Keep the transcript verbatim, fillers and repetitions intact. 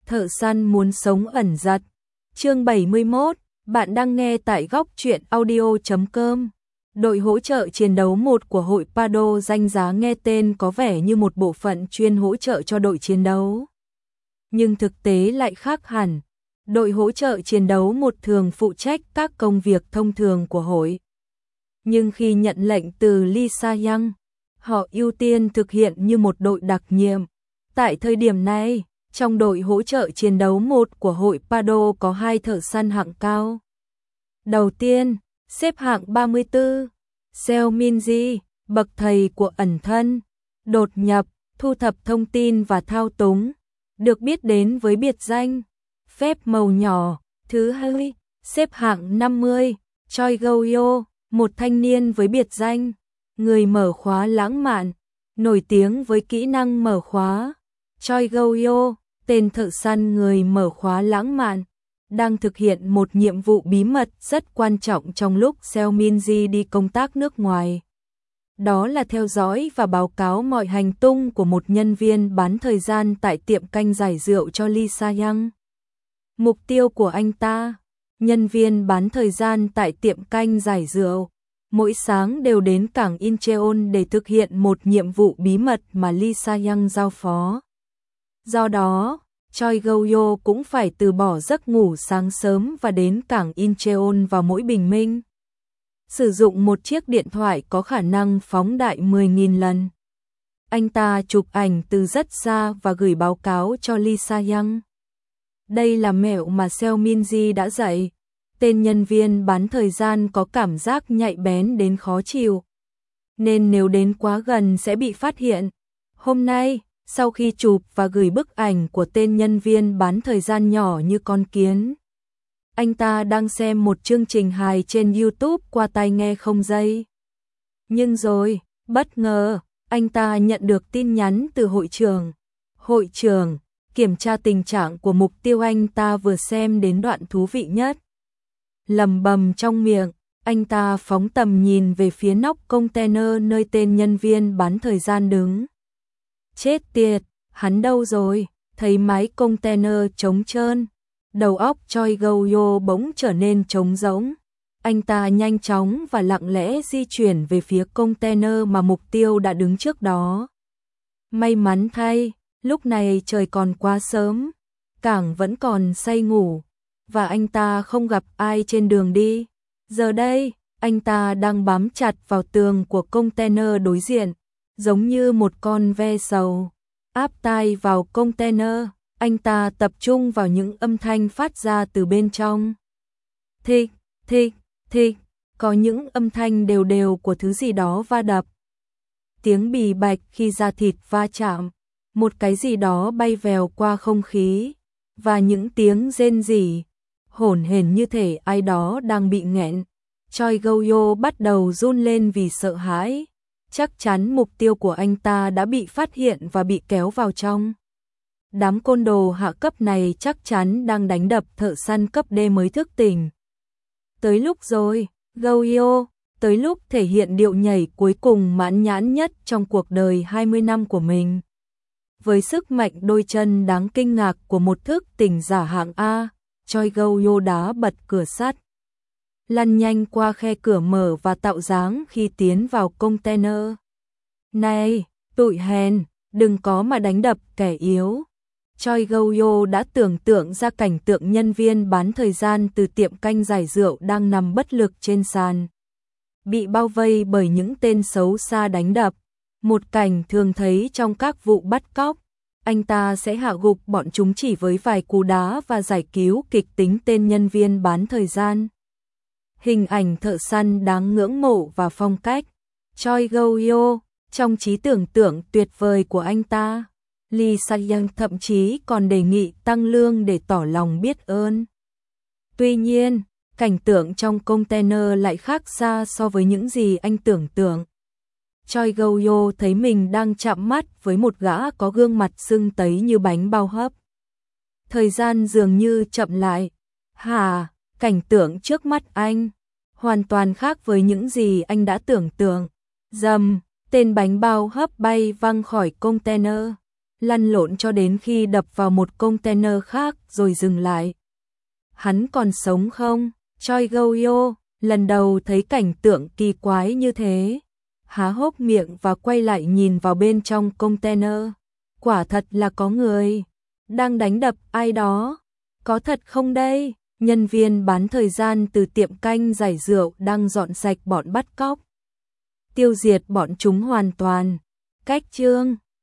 Thợ săn muốn sống ẩn giật. Chương bảy mươi mốt, bạn đang nghe tại góc truyện audio chấm com. Đội hỗ trợ chiến đấu một của hội Pado danh giá nghe tên có vẻ như một bộ phận chuyên hỗ trợ cho đội chiến đấu. Nhưng thực tế lại khác hẳn. Đội hỗ trợ chiến đấu một thường phụ trách các công việc thông thường của hội. Nhưng khi nhận lệnh từ Lee Sa-young, họ ưu tiên thực hiện như một đội đặc nhiệm. Tại thời điểm này, trong đội hỗ trợ chiến đấu một của hội Pado có hai thợ săn hạng cao. Đầu tiên, xếp hạng ba mươi tư, Seo Min-ji, bậc thầy của ẩn thân, đột nhập, thu thập thông tin và thao túng, được biết đến với biệt danh phép màu nhỏ. Thứ hai, xếp hạng năm mươi, Choi Go-yo, một thanh niên với biệt danh người mở khóa lãng mạn, nổi tiếng với kỹ năng mở khóa. Choi Go-yo, tên thợ săn người mở khóa lãng mạn, đang thực hiện một nhiệm vụ bí mật rất quan trọng trong lúc Seo Min-ji đi công tác nước ngoài. Đó là theo dõi và báo cáo mọi hành tung của một nhân viên bán thời gian tại tiệm canh giải rượu cho Lee Sa-young. Mục tiêu của anh ta, nhân viên bán thời gian tại tiệm canh giải rượu, mỗi sáng đều đến cảng Incheon để thực hiện một nhiệm vụ bí mật mà Lee Sa-young giao phó. Do đó, Choi Go-yo cũng phải từ bỏ giấc ngủ sáng sớm và đến cảng Incheon vào mỗi bình minh. Sử dụng một chiếc điện thoại có khả năng phóng đại mười nghìn lần. Anh ta chụp ảnh từ rất xa và gửi báo cáo cho Lee Sa-young. Đây là mẹo mà Seo Min-ji đã dạy. Tên nhân viên bán thời gian có cảm giác nhạy bén đến khó chịu, nên nếu đến quá gần sẽ bị phát hiện. Hôm nay, sau khi chụp và gửi bức ảnh của tên nhân viên bán thời gian nhỏ như con kiến, anh ta đang xem một chương trình hài trên YouTube qua tai nghe không dây. Nhưng rồi, bất ngờ, anh ta nhận được tin nhắn từ hội trưởng. Hội trưởng, kiểm tra tình trạng của mục tiêu anh ta vừa xem đến đoạn thú vị nhất. Lầm bầm trong miệng, anh ta phóng tầm nhìn về phía nóc container nơi tên nhân viên bán thời gian đứng. Chết tiệt, hắn đâu rồi? Thấy máy container trống trơn, đầu óc Choi Go-yo bỗng trở nên trống rỗng. Anh ta nhanh chóng và lặng lẽ di chuyển về phía container mà mục tiêu đã đứng trước đó. May mắn thay, lúc này trời còn quá sớm, cảng vẫn còn say ngủ, và anh ta không gặp ai trên đường đi. Giờ đây, anh ta đang bám chặt vào tường của container đối diện, giống như một con ve sầu. Áp tai vào container, anh ta tập trung vào những âm thanh phát ra từ bên trong. Thịch, thịch, thịch, có những âm thanh đều đều của thứ gì đó va đập. Tiếng bì bạch khi da thịt va chạm, một cái gì đó bay vèo qua không khí, và những tiếng rên rỉ, hổn hển như thể ai đó đang bị nghẹn. Choi Go-yo bắt đầu run lên vì sợ hãi. Chắc chắn mục tiêu của anh ta đã bị phát hiện và bị kéo vào trong. Đám côn đồ hạ cấp này chắc chắn đang đánh đập thợ săn cấp D mới thức tỉnh. Tới lúc rồi, Go-yo, tới lúc thể hiện điệu nhảy cuối cùng mãn nhãn nhất trong cuộc đời hai mươi năm của mình. Với sức mạnh đôi chân đáng kinh ngạc của một thức tỉnh giả hạng A, Choi Go-yo đá bật cửa sắt, lăn nhanh qua khe cửa mở và tạo dáng khi tiến vào container. Này, tụi hèn, đừng có mà đánh đập kẻ yếu. Choi Go-yo đã tưởng tượng ra cảnh tượng nhân viên bán thời gian từ tiệm canh giải rượu đang nằm bất lực trên sàn, bị bao vây bởi những tên xấu xa đánh đập. Một cảnh thường thấy trong các vụ bắt cóc. Anh ta sẽ hạ gục bọn chúng chỉ với vài cú đá và giải cứu kịch tính tên nhân viên bán thời gian. Hình ảnh thợ săn đáng ngưỡng mộ và phong cách Choi Go-yo trong trí tưởng tượng tuyệt vời của anh ta. Lee Sa-young thậm chí còn đề nghị tăng lương để tỏ lòng biết ơn. Tuy nhiên, cảnh tượng trong container lại khác xa so với những gì anh tưởng tượng. Choi Go-yo thấy mình đang chạm mắt với một gã có gương mặt sưng tấy như bánh bao hấp. Thời gian dường như chậm lại. Hà, cảnh tượng trước mắt anh hoàn toàn khác với những gì anh đã tưởng tượng. Dầm, tên bánh bao hấp bay văng khỏi container. lăn lộn cho đến khi đập vào một container khác rồi dừng lại. Hắn còn sống không? Choi Go-yo lần đầu thấy cảnh tượng kỳ quái như thế, há hốc miệng và quay lại nhìn vào bên trong container. Quả thật là có người đang đánh đập ai đó. Có thật không đây? Nhân viên bán thời gian từ tiệm canh giải rượu đang dọn sạch bọn bắt cóc, tiêu diệt bọn chúng hoàn toàn. Cách chương